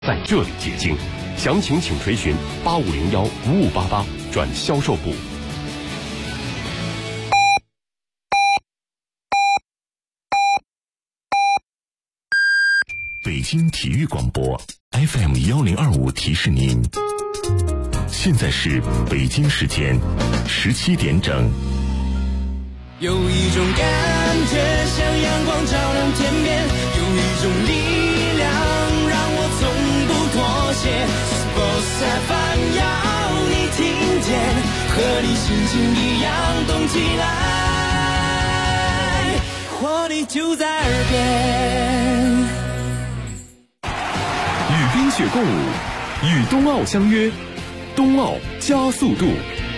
在这里解禁，详情请垂询8501-5588转销售部。 北京体育广播 FM1025提示您，现在是北京时间17点整。 有一种感觉像阳光照亮天边，有一种力量让我从不妥协。Sports FM 要你听见，和你心情一样动起来，活力就在耳边。 与冰雪共舞，与冬奥相约，冬奥加速度。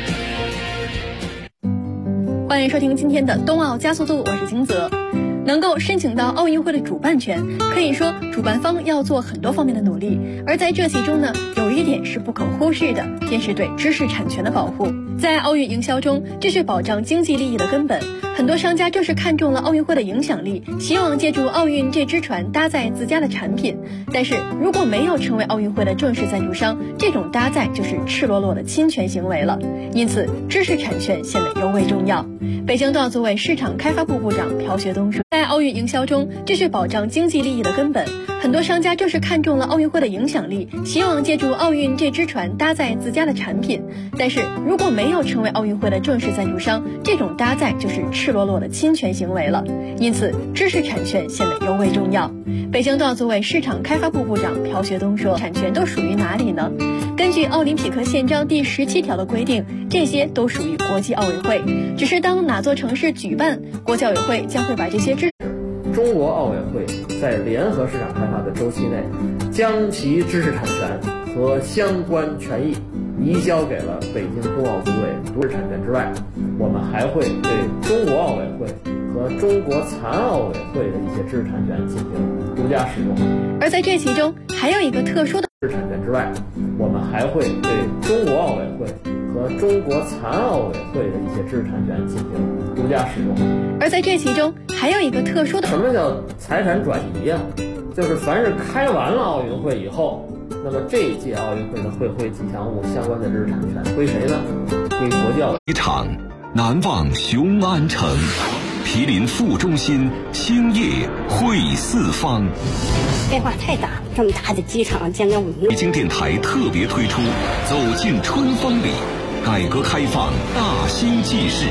欢迎收听今天的冬奥加速度，我是金泽。能够申请到奥运会的主办权，可以说主办方要做很多方面的努力，而在这其中呢，有一点是不可忽视的，便是对知识产权的保护。在奥运营销中，这是保障经济利益的根本。很多商家正是看中了奥运会的影响力，希望借助奥运这只船搭载自家的产品。但是如果没有成为奥运会的正式赞助商，这种搭载就是赤裸裸的侵权行为了。因此，知识产权显得尤为重要。北京冬奥组委市场开发部部长朴学东说，在奥运营销中，这是保障经济利益的根本。很多商家正是看中了奥运会的影响力，希望借助奥运这只船搭载自家的产品。但是如果没有成为奥运会的正式赞助商，这种搭载就是赤裸裸的侵权行为了。因此，知识产权显得尤为重要。北京冬奥组委市场开发部部长朴学东说，产权都属于哪里呢？根据奥林匹克宪章第17条的规定，这些都属于国际奥委会。只是当哪座城市举办，国际奥委会将会把这些中国奥委会在联合市场开发的周期内，将其知识产权和相关权益移交给了北京冬奥组委独立产权之外，我们还会对中国奥委会和中国残奥委会的一些知识产权进行独家使用。 而在这其中还有一个特殊的知识产权之外，我们还会对中国奥委会和中国残奥委会的一些知识产权进行独家使用。 而在这其中还有一个特殊的， 什么叫财产转移啊？就是凡是开完了奥运会以后，那么这一届奥运会的会徽吉祥物相关的知识产权归谁呢？归国际奥委会。 机场难忘雄安城，毗邻副中心，星夜会四方。 变化太大，这么大的机场将近5年。 北京电台特别推出《走进春风里》，改革开放大新纪事。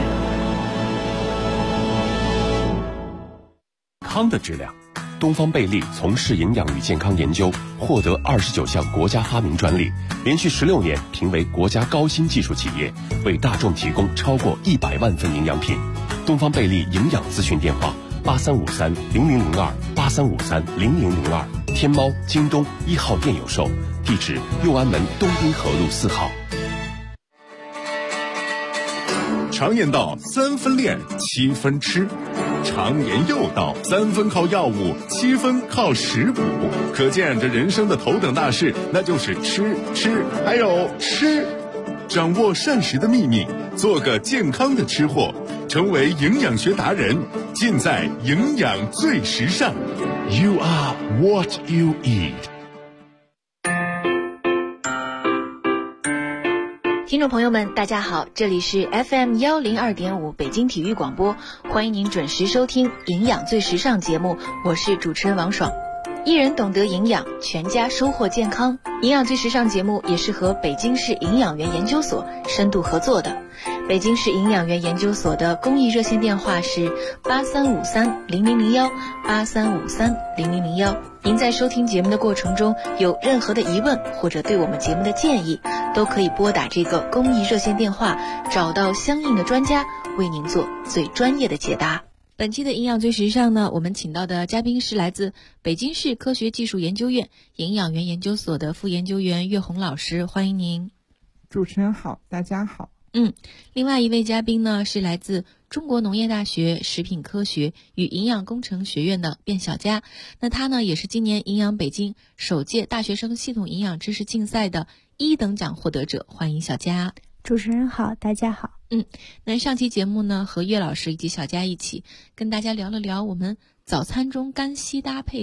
康的质量，东方贝利从事营养与健康研究，获得29项国家发明专利，连续16年评为国家高新技术企业，为大众提供超过100万份营养品。东方贝利营养咨询电话8353-0002，8353-0002，天猫、京东1号店有售，地址右安门东滨河路4号。 常言道3分练7分吃，常言又道3分靠药物7分靠食补，可见这人生的头等大事那就是吃还有吃。掌握膳食的秘密，做个健康的吃货，成为营养学达人，尽在营养最时尚。 You are what you eat。 听众朋友们大家好，这里是 FM102.5 北京体育广播，欢迎您准时收听营养最时尚节目，我是主持人王爽。一人懂得营养，全家收获健康。营养最时尚节目也是和北京市营养员研究所深度合作的。北京市营养员研究所的公益热线电话是8353-0001，8353-0001。您在收听节目的过程中有任何的疑问或者对我们节目的建议，都可以拨打这个公益热线电话，找到相应的专家为您做最专业的解答。本期的营养最时尚呢，我们请到的嘉宾是来自北京市科学技术研究院营养员研究所的副研究员岳红老师，欢迎您。 主持人好，大家好。 另外一位嘉宾呢是来自中国农业大学食品科学与营养工程学院的卞小佳，那他呢也是今年营养北京首届大学生系统营养知识竞赛的1等奖获得者，欢迎小佳。 主持人好，大家好。 那上期节目呢，和岳老师以及小佳一起跟大家聊了聊我们早餐中干稀搭配的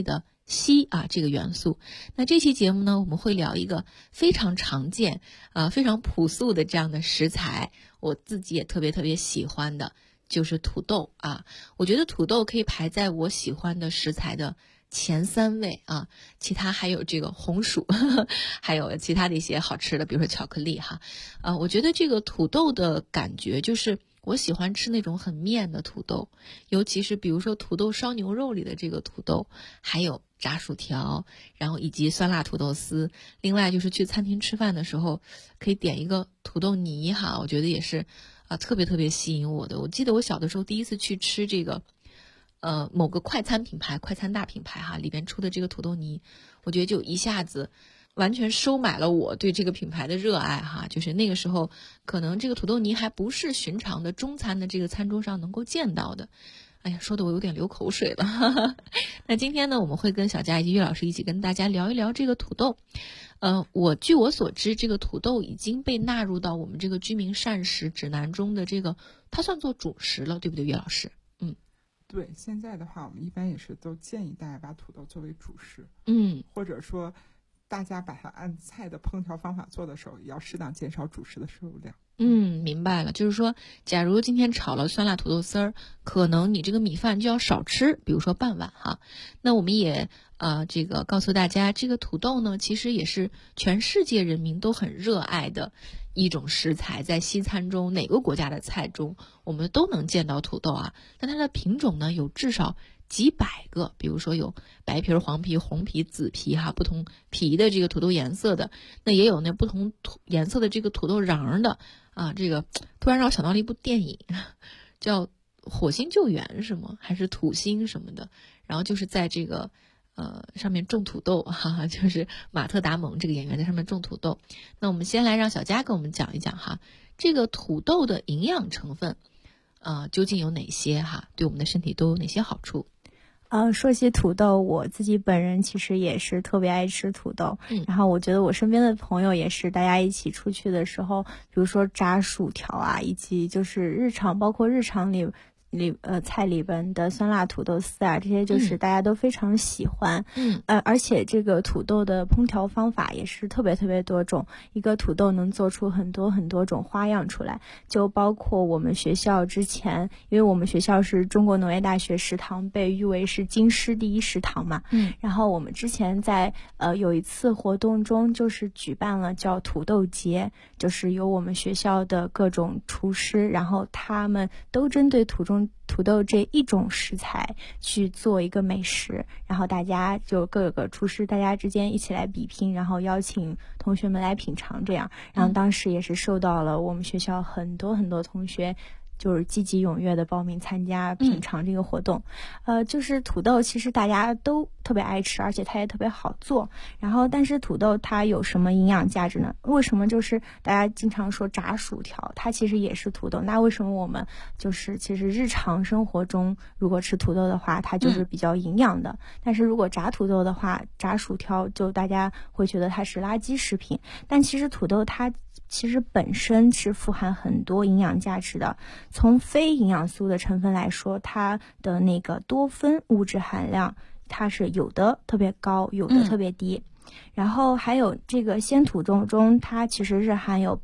硒啊这个元素。那这期节目呢，我们会聊一个非常常见非常朴素的这样的食材，我自己也特别喜欢的就是土豆啊。我觉得土豆可以排在我喜欢的食材的前3位啊，其他还有这个红薯还有其他的一些好吃的，比如说巧克力哈。我觉得这个土豆的感觉就是我喜欢吃那种很面的土豆，尤其是比如说土豆烧牛肉里的这个土豆，还有炸薯条，然后以及酸辣土豆丝。另外就是去餐厅吃饭的时候可以点一个土豆泥哈，我觉得也是特别吸引我的。我记得我小的时候第一次去吃这个某个快餐大品牌哈里边出的这个土豆泥，我觉得就一下子完全收买了我对这个品牌的热爱哈。就是那个时候可能这个土豆泥还不是寻常的中餐的这个餐桌上能够见到的。哎呀，说的我有点流口水了那今天呢，我们会跟小佳以及岳老师一起跟大家聊一聊这个土豆。据我所知，这个土豆已经被纳入到我们这个居民膳食指南中的这个，它算作主食了，对不对，岳老师？ 对，现在的话我们一般也是都建议大家把土豆作为主食，或者说大家把它按菜的烹调方法做的时候，也要适当减少主食的摄入量。 明白了，就是说假如今天炒了酸辣土豆丝儿，可能你这个米饭就要少吃，比如说半碗哈。那我们也这个告诉大家，这个土豆呢其实也是全世界人民都很热爱的一种食材，在西餐中哪个国家的菜中我们都能见到土豆啊。那它的品种呢有至少几百个，比如说有白皮、黄皮、红皮、紫皮哈，不同皮的这个土豆颜色的，那也有那不同颜色的这个土豆瓤的啊。这个突然让我想到了一部电影叫《火星救援》是吗？还是土星什么的？然后就是在这个上面种土豆哈，就是马特·达蒙这个演员在上面种土豆。那我们先来让小佳跟我们讲一讲哈，这个土豆的营养成分究竟有哪些哈？对我们的身体都有哪些好处？ 说起土豆，我自己本人其实也是特别爱吃土豆，然后我觉得我身边的朋友也是，大家一起出去的时候，比如说炸薯条啊，以及就是包括日常里菜里边的酸辣土豆丝啊，这些就是大家都非常喜欢。而且这个土豆的烹调方法也是特别多种，一个土豆能做出很多种花样出来。就包括我们学校之前，因为我们学校是中国农业大学食堂被誉为是京师第一食堂嘛，然后我们之前在有一次活动中就是举办了叫土豆节，就是由我们学校的各种厨师，然后他们都针对土豆这一种食材去做一个美食，然后大家就各个厨师大家之间一起来比拼，然后邀请同学们来品尝这样。然后当时也是受到了我们学校很多同学就是积极踊跃的报名参加品尝这个活动。就是土豆其实大家都特别爱吃，而且它也特别好做。然后但是土豆它有什么营养价值呢？为什么就是大家经常说炸薯条，它其实也是土豆。那为什么我们就是其实日常生活中如果吃土豆的话，它就是比较营养的。但是如果炸土豆的话，炸薯条就大家会觉得它是垃圾食品。但其实土豆它其实本身是富含很多营养价值的。从非营养素的成分来说，它的那个多酚物质含量，它是有的特别高，有的特别低。然后还有这个鲜土豆中，它其实是含有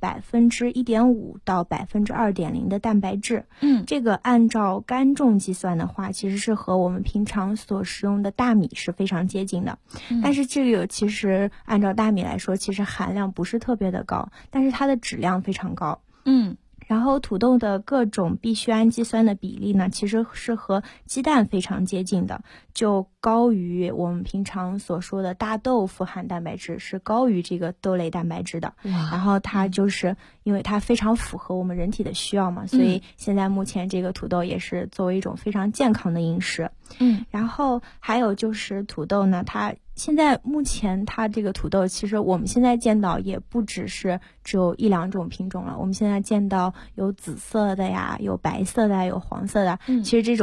1.5%到2.0%的蛋白质。这个按照干重计算的话，其实是和我们平常所食用的大米是非常接近的。但是这个其实按照大米来说，其实含量不是特别的高，但是它的质量非常高。然后土豆的各种必需氨基酸的比例呢，其实是和鸡蛋非常接近的，就高于我们平常所说的大豆富含蛋白质，是高于这个豆类蛋白质的。然后它就是因为它非常符合我们人体的需要嘛，所以现在目前这个土豆也是作为一种非常健康的饮食。然后还有就是土豆呢，它现在目前它这个土豆其实我们现在见到也不只有1-2种品种了，我们现在见到有紫色的呀，有白色的呀，有黄色的。其实这种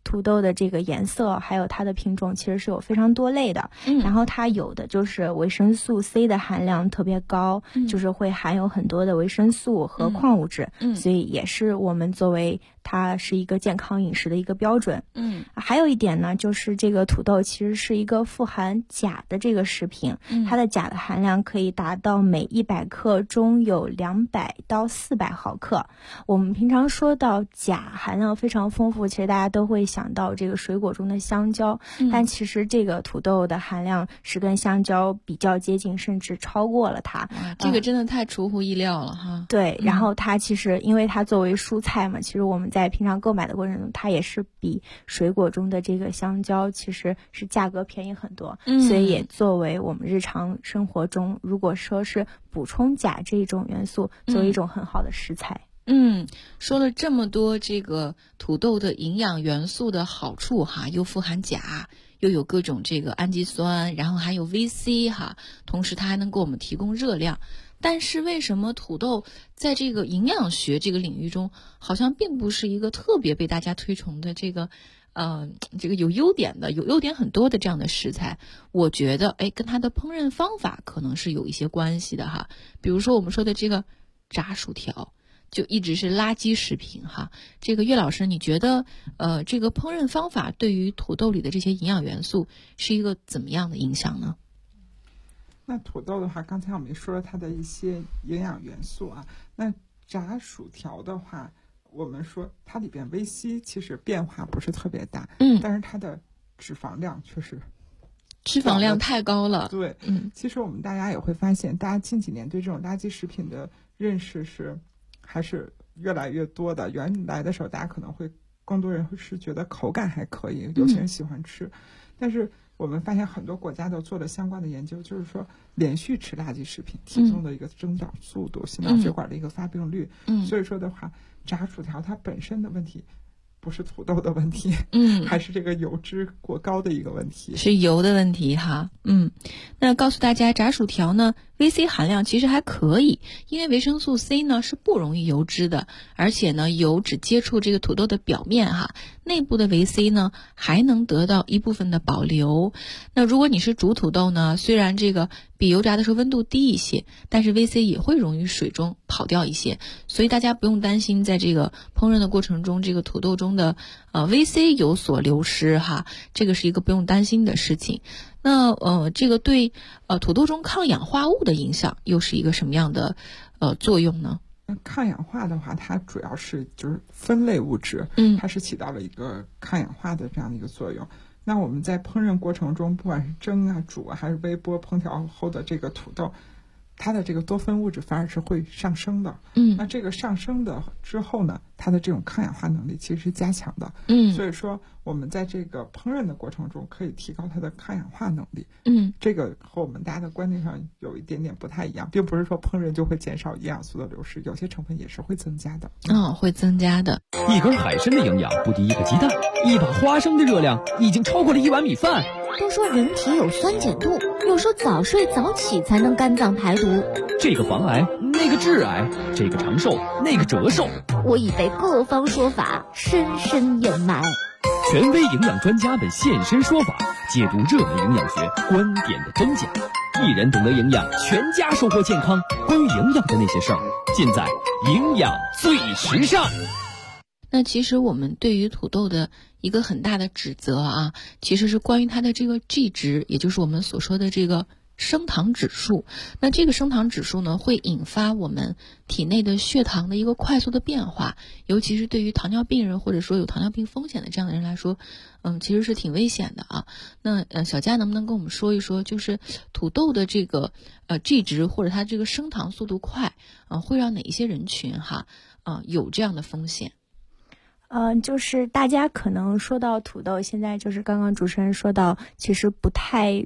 土豆的这个颜色还有它的品种其实是有非常多类的，然后它有的就是维生素 C 的含量特别高，就是会含有很多的维生素和矿物质，所以也是我们作为它是一个健康饮食的一个标准。还有一点呢，就是这个土豆其实是一个富含钾的这个食品，它的钾的含量可以达到每100克中有200到400毫克。我们平常说到钾含量非常丰富，其实大家都会想到这个水果中的香蕉，但其实这个土豆的含量是跟香蕉比较接近，甚至超过了它。 这个真的太出乎意料了哈。 对，然后它其实因为它作为蔬菜嘛，其实我们在平常购买的过程中，它也是比水果中的这个香蕉其实是价格便宜很多，所以也作为我们日常生活中如果说是补充钾这种元素，作为一种很好的食材。 说了这么多这个土豆的营养元素的好处哈，又富含钾，又有各种这个氨基酸，然后还有 VC 哈，同时它还能给我们提供热量。但是为什么土豆在这个营养学这个领域中，好像并不是一个特别被大家推崇的这个有优点很多的这样的食材？我觉得跟它的烹饪方法可能是有一些关系的哈。比如说我们说的这个炸薯条，就一直是垃圾食品哈。这个岳老师，你觉得这个烹饪方法对于土豆里的这些营养元素是一个怎么样的影响呢？ 那土豆的话，刚才我们也说了它的一些营养元素啊。那炸薯条的话，我们说它里边 VC 其实变化不是特别大，但是它的脂肪量确实脂肪量太高了。 对，其实我们大家也会发现，大家近几年对这种垃圾食品的认识还是越来越多的。原来的时候，大家可能会更多人会是觉得口感还可以，有些人喜欢吃，但是我们发现很多国家都做了相关的研究，就是说连续吃垃圾食品，体重的一个增长速度，心脑血管的一个发病率。所以说的话，炸薯条它本身的问题不是土豆的问题，还是这个油脂过高的一个问题， 是油的问题哈。那告诉大家，炸薯条呢 VC 含量其实还可以，因为维生素 C 呢是不溶于油脂的，而且呢油只接触这个土豆的表面哈，内部的维 C 呢还能得到一部分的保留。那如果你是煮土豆呢，虽然这个比油炸的时候温度低一些，但是 VC 也会溶于水中跑掉一些，所以大家不用担心在这个烹饪的过程中，这个土豆中的VC 有所流失哈，这个是一个不用担心的事情。那这个对土豆中抗氧化物的影响又是一个什么样的作用呢？ 抗氧化的话，它主要是就是酚类物质，它是起到了一个抗氧化的这样的一个作用。那我们在烹饪过程中，不管是蒸啊、煮啊，还是微波烹调后的这个土豆，它的这个多酚物质反而是会上升的。那这个上升的之后呢，它的这种抗氧化能力其实是加强的。所以说我们在这个烹饪的过程中可以提高它的抗氧化能力。这个和我们大家的观念上有一点点不太一样，并不是说烹饪就会减少营养素的流失，有些成分也是会增加的。 会增加的。 一根海参的营养不敌一个鸡蛋，一把花生的热量已经超过了1碗米饭。 都说人体有酸碱度，有时候早睡早起才能肝脏排毒。 这个防癌，那个致癌，这个长寿，那个折寿。 我已被各方说法深深掩埋。 权威营养专家们现身说法，解读热门营养学观点的真假。一人懂得营养，全家收获健康。关于营养的那些事儿，尽在营养最时尚。 那其实我们对于土豆的一个很大的指责啊，其实是关于它的这个 G 值，也就是我们所说的这个升糖指数。那这个升糖指数呢，会引发我们体内的血糖的一个快速的变化，尤其是对于糖尿病人或者说有糖尿病风险的这样的人来说，其实是挺危险的啊。那小佳能不能跟我们说一说，就是土豆的这个G 值或者它这个升糖速度快，会让哪一些人群有这样的风险？ 就是大家可能说到土豆，现在就是刚刚主持人说到，其实不太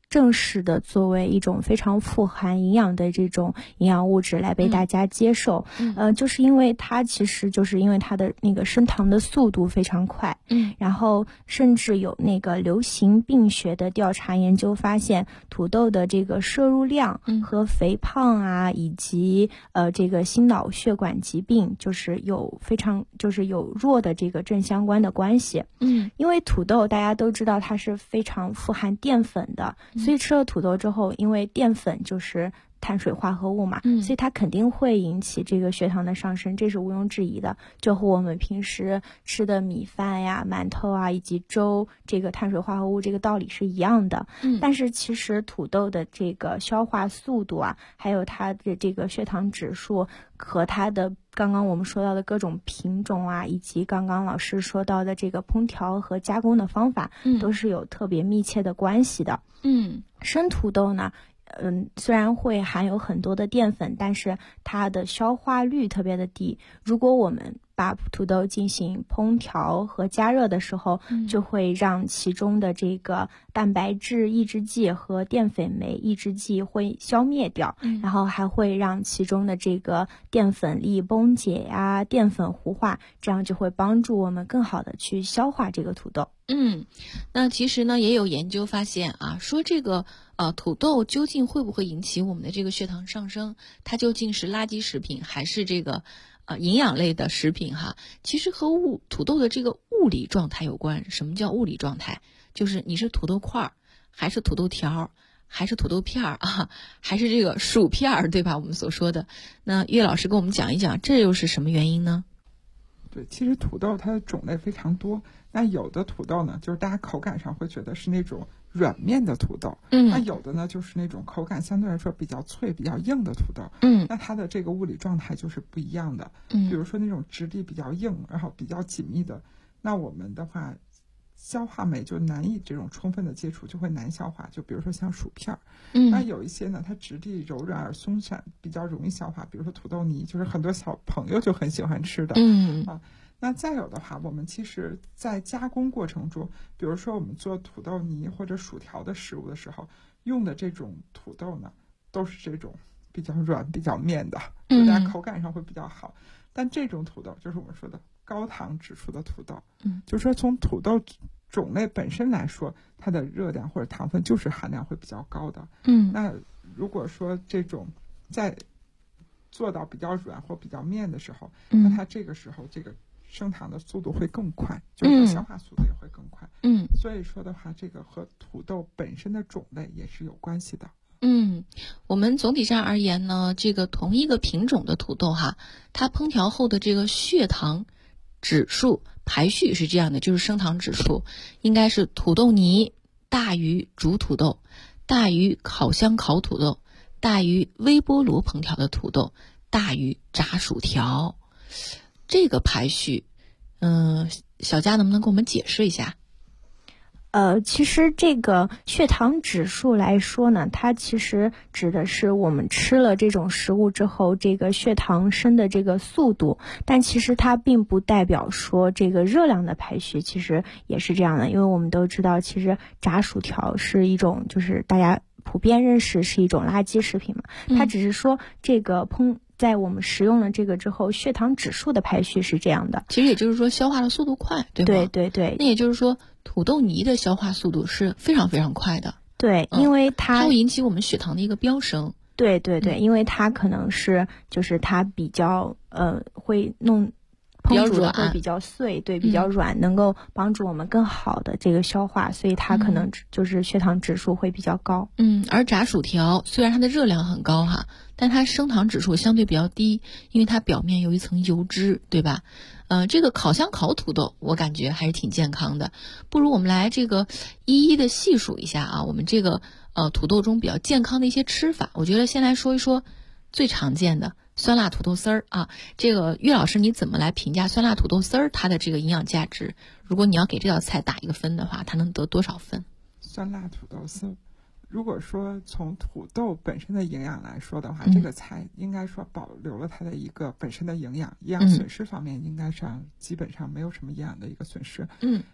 正式的作为一种非常富含营养的这种营养物质来被大家接受。就是因为它其实就是因为它的那个升糖的速度非常快。然后甚至有那个流行病学的调查研究发现，土豆的这个摄入量和肥胖啊，以及这个心脑血管疾病就是有弱的这个正相关的关系。因为土豆大家都知道它是非常富含淀粉的，所以吃了土豆之后，因为淀粉就是碳水化合物嘛，所以它肯定会引起这个血糖的上升，这是毋庸置疑的，就和我们平时吃的米饭呀、馒头啊以及粥这个碳水化合物这个道理是一样的。但是其实土豆的这个消化速度啊，还有它的这个血糖指数和它的刚刚我们说到的各种品种啊，以及刚刚老师说到的这个烹调和加工的方法，都是有特别密切的关系的。生土豆呢，虽然会含有很多的淀粉，但是它的消化率特别的低。如果我们把土豆进行烹调和加热的时候，就会让其中的这个蛋白质抑制剂和淀粉酶抑制剂会消灭掉，然后还会让其中的这个淀粉粒崩解呀、淀粉糊化，这样就会帮助我们更好的去消化这个土豆。 那其实呢也有研究发现啊，说这个土豆究竟会不会引起我们的这个血糖上升，它究竟是垃圾食品还是这个营养类的食品哈？其实和土豆的这个物理状态有关。什么叫物理状态？就是你是土豆块还是土豆条还是土豆片啊，还是这个薯片，对吧？我们所说的。那岳老师跟我们讲一讲，这又是什么原因呢？ 对，其实土豆它的种类非常多，那有的土豆呢，就是大家口感上会觉得是那种软面的土豆，那有的呢就是那种口感相对来说比较脆、比较硬的土豆，那它的这个物理状态就是不一样的。比如说那种质地比较硬，然后比较紧密的，那我们的话消化酶就难以这种充分的接触，就会难消化。就比如说像薯片，那有一些呢，它质地柔软而松散，比较容易消化。比如说土豆泥，就是很多小朋友就很喜欢吃的。那再有的话，我们其实在加工过程中，比如说我们做土豆泥或者薯条的食物的时候，用的这种土豆呢，都是这种比较软、比较面的，大家口感上会比较好。但这种土豆就是我们说的高糖指数的土豆，就是说从土豆种类本身来说，它的热量或者糖分就是含量会比较高的。那如果说这种在做到比较软或比较面的时候，那它这个时候这个升糖的速度会更快，就是消化速度也会更快。所以说的话，这个和土豆本身的种类也是有关系的。 我们总体上而言呢，这个同一个品种的土豆哈，它烹调后的这个血糖指数排序是这样的，就是升糖指数应该是土豆泥大于煮土豆，大于烤箱烤土豆，大于微波炉烹调的土豆，大于炸薯条。这个排序，小佳能不能给我们解释一下？ 其实这个血糖指数来说呢，它其实指的是我们吃了这种食物之后，这个血糖升的这个速度，但其实它并不代表说这个热量的排序其实也是这样的，因为我们都知道，其实炸薯条是一种就是大家普遍认识是一种垃圾食品嘛，它只是说这个在我们食用了这个之后，血糖指数的排序是这样的。 其实也就是说消化的速度快，对吗？ 对。 那也就是说土豆泥的消化速度是非常非常快的。 对，因为它会引起我们血糖的一个飙升。 对，因为它可能是就是它比较会弄烹煮的会比较碎，对，比较软，能够帮助我们更好的这个消化，所以它可能就是血糖指数会比较高。 而炸薯条虽然它的热量很高哈，但它升糖指数相对比较低，因为它表面有一层油脂，对吧？这个烤箱烤土豆我感觉还是挺健康的，不如我们来这个一一的细数一下啊，我们这个土豆中比较健康的一些吃法。我觉得先来说一说最常见的酸辣土豆丝儿啊，这个岳老师你怎么来评价酸辣土豆丝儿它的这个营养价值？如果你要给这道菜打一个分的话，它能得多少分？ 酸辣土豆丝，如果说从土豆本身的营养来说的话，这个菜应该说保留了它的一个本身的营养损失方面应该上基本上没有什么营养的一个损失。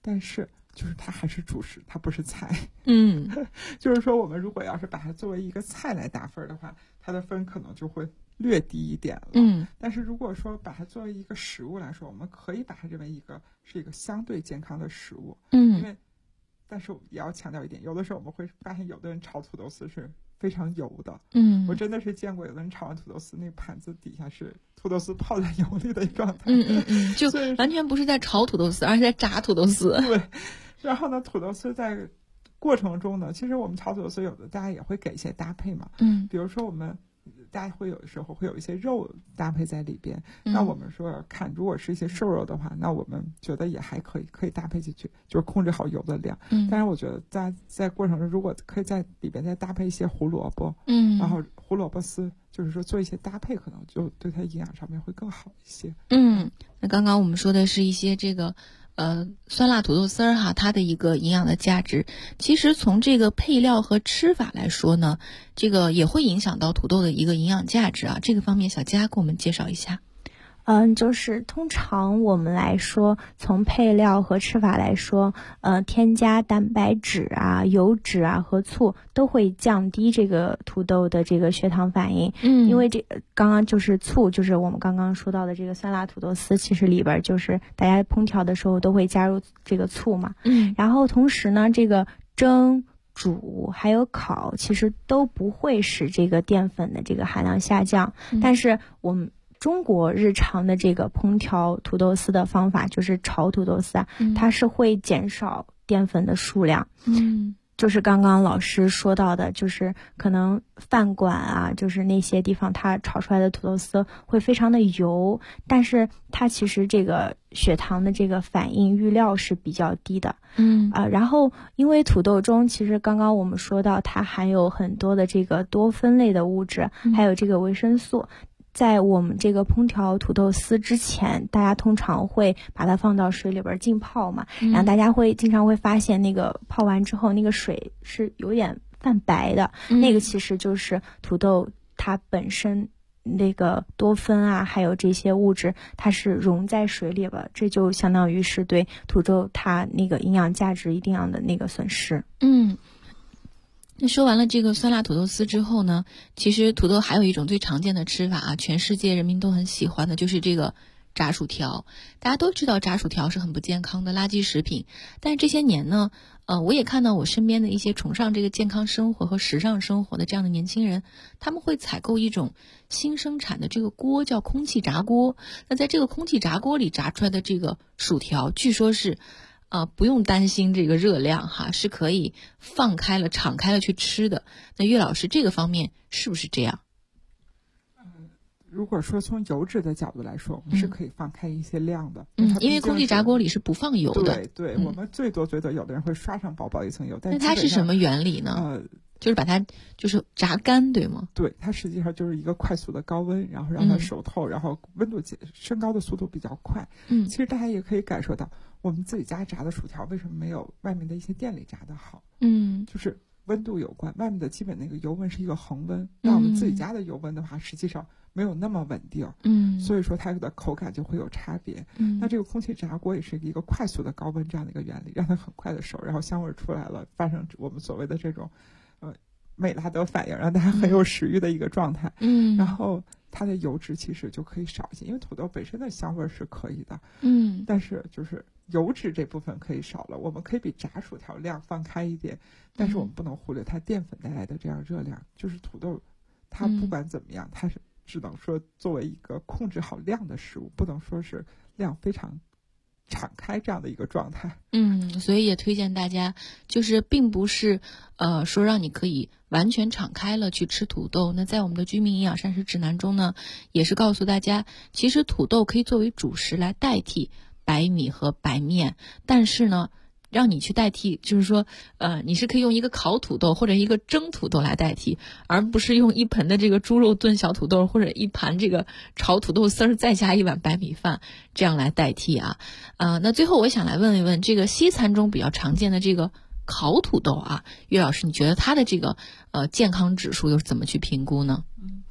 但是就是它还是主食，它不是菜。就是说我们如果要是把它作为一个菜来打分的话，它的分可能就会略低一点了。但是如果说把它作为一个食物来说，我们可以把它认为是一个相对健康的食物。但是也要强调一点，有的时候我们会发现有的人炒土豆丝是非常油的。我真的是见过有的人炒完土豆丝，那盘子底下是土豆丝泡在油里的状态。 就完全不是在炒土豆丝，而是在炸土豆丝。 对。然后呢，土豆丝在过程中呢，其实我们炒土豆丝有的大家也会给一些搭配嘛。比如说大家会有的时候会有一些肉搭配在里边。那我们说如果是一些瘦肉的话，那我们觉得也还可以搭配进去，就是控制好油的量。但是我觉得在过程中，如果可以在里边再搭配一些胡萝卜，然后胡萝卜丝，就是说做一些搭配，可能就对它营养上面会更好一些。 那刚刚我们说的是一些这个酸辣土豆丝儿哈，它的一个营养的价值，其实从这个配料和吃法来说呢，这个也会影响到土豆的一个营养价值啊。这个方面小佳给我们介绍一下。 就是通常我们来说，从配料和吃法来说，添加蛋白质啊、油脂啊和醋都会降低这个土豆的这个血糖反应。因为刚刚就是醋，就是我们刚刚说到的这个酸辣土豆丝，其实里边就是大家烹调的时候都会加入这个醋嘛。然后同时呢，这个蒸、煮还有烤，其实都不会使这个淀粉的这个含量下降。但是我们中国日常的这个烹调土豆丝的方法，就是炒土豆丝啊，它是会减少淀粉的数量。就是刚刚老师说到的，就是可能饭馆啊，就是那些地方它炒出来的土豆丝会非常的油，但是它其实这个血糖的这个反应预料是比较低的。然后因为土豆中其实刚刚我们说到它含有很多的这个多酚类的物质，还有这个维生素。在我们这个烹调土豆丝之前，大家通常会把它放到水里边浸泡嘛，然后大家经常会发现那个泡完之后，那个水是有点泛白的，那个其实就是土豆它本身那个多酚啊，还有这些物质，它是溶在水里了，这就相当于是对土豆它那个营养价值一定样的那个损失。 那说完了这个酸辣土豆丝之后呢，其实土豆还有一种最常见的吃法啊，全世界人民都很喜欢的，就是这个炸薯条。大家都知道炸薯条是很不健康的垃圾食品，但是这些年呢，我也看到我身边的一些崇尚这个健康生活和时尚生活的这样的年轻人，他们会采购一种新生产的这个锅，叫空气炸锅。那在这个空气炸锅里炸出来的这个薯条，据说是不用担心这个热量哈，是可以敞开了去吃的。那岳老师，这个方面是不是这样？ 如果说从油脂的角度来说，我们是可以放开一些量的。 因为空气炸锅里是不放油的。 对，我们最多有的人会刷上薄薄一层油。 那它是什么原理呢？就是把它就是炸干，对吗？ 对，它实际上就是一个快速的高温，然后让它熟透，然后温度升高的速度比较快。其实大家也可以感受到，我们自己家炸的薯条为什么没有外面的一些店里炸的好？就是温度有关，外面的基本那个油温是一个恒温，那我们自己家的油温的话，实际上没有那么稳定。所以说它的口感就会有差别。那这个空气炸锅也是一个快速的高温这样的一个原理，让它很快的熟，然后香味出来了，发生我们所谓的这种美拉德反应，让大家很有食欲的一个状态。然后它的油脂其实就可以少一些，因为土豆本身的香味是可以的。但是就是油脂这部分可以少了，我们可以比炸薯条量放开一点，但是我们不能忽略它淀粉带来的这样热量。就是土豆它不管怎么样，它是只能说作为一个控制好量的食物，不能说是量非常敞开这样的一个状态。 所以也推荐大家，就是并不是说让你可以完全敞开了去吃土豆。那在我们的居民营养膳食指南中呢，也是告诉大家，其实土豆可以作为主食来代替白米和白面，但是呢让你去代替，就是说你是可以用一个烤土豆或者一个蒸土豆来代替，而不是用一盆的这个猪肉炖小土豆或者一盘这个炒土豆丝儿再加一碗白米饭这样来代替啊。那最后我想来问一问，这个西餐中比较常见的这个烤土豆啊，岳老师，你觉得它的这个健康指数又是怎么去评估呢？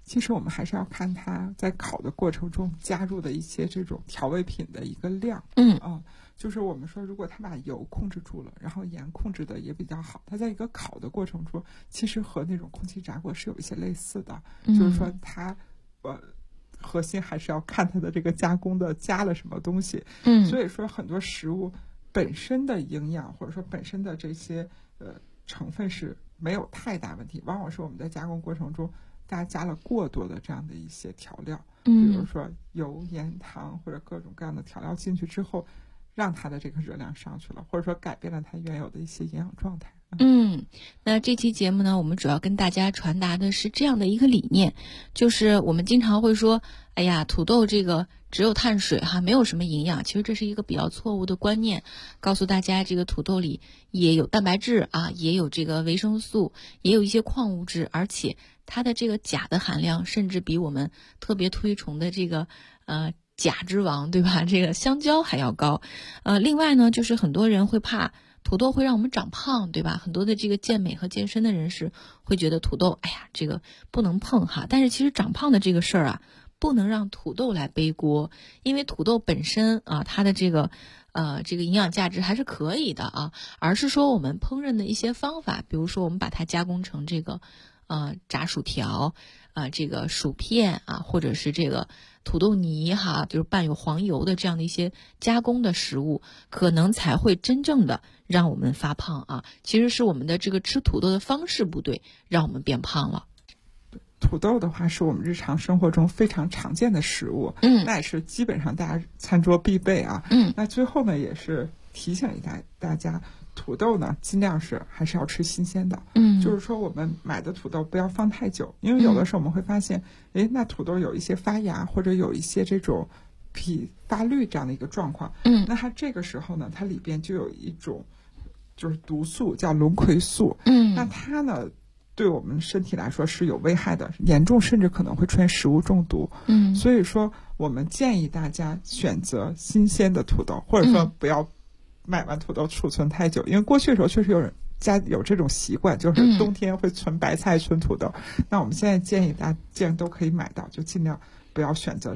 其实我们还是要看它在烤的过程中加入的一些这种调味品的一个量。就是我们说，如果它把油控制住了，然后盐控制的也比较好，它在一个烤的过程中，其实和那种空气炸锅是有一些类似的。就是说它核心还是要看它的这个加工的加了什么东西。所以说很多食物本身的营养或者说本身的这些成分是没有太大问题，往往是我们在加工过程中大家加了过多的这样的一些调料，比如说油、盐、糖或者各种各样的调料进去之后，让它的这个热量上去了，或者说改变了它原有的一些营养状态。 那这期节目呢，我们主要跟大家传达的是这样的一个理念，就是我们经常会说，哎呀，土豆这个只有碳水哈，没有什么营养。其实这是一个比较错误的观念，告诉大家这个土豆里也有蛋白质啊，也有这个维生素，也有一些矿物质，而且它的这个钾的含量甚至比我们特别推崇的这个钾之王，对吧？这个香蕉还要高。另外呢，就是很多人会怕土豆会让我们长胖，对吧？很多的这个健美和健身的人士会觉得土豆，哎呀，这个不能碰哈。但是其实长胖的这个事儿啊，不能让土豆来背锅，因为土豆本身啊，它的这个营养价值还是可以的啊，而是说我们烹饪的一些方法，比如说我们把它加工成这个炸薯条这个薯片啊，或者是这个土豆泥哈，就是伴有黄油的这样的一些加工的食物，可能才会真正的让我们发胖啊。其实是我们的这个吃土豆的方式不对，让我们变胖了。 土豆的话是我们日常生活中非常常见的食物，那也是基本上大家餐桌必备啊。那最后呢，也是提醒一下大家，土豆呢尽量还是要吃新鲜的。就是说我们买的土豆不要放太久，因为有的时候我们会发现，那土豆有一些发芽或者有一些这种皮发绿这样的一个状况。那它这个时候呢，它里边就有一种就是毒素叫龙葵素。那它呢对我们身体来说是有危害的，严重甚至可能会出现食物中毒。所以说我们建议大家选择新鲜的土豆，或者说不要买完土豆储存太久，因为过去的时候确实有人家有这种习惯，就是冬天会存白菜存土豆。那我们现在建议大家既然都可以买到，就尽量不要选择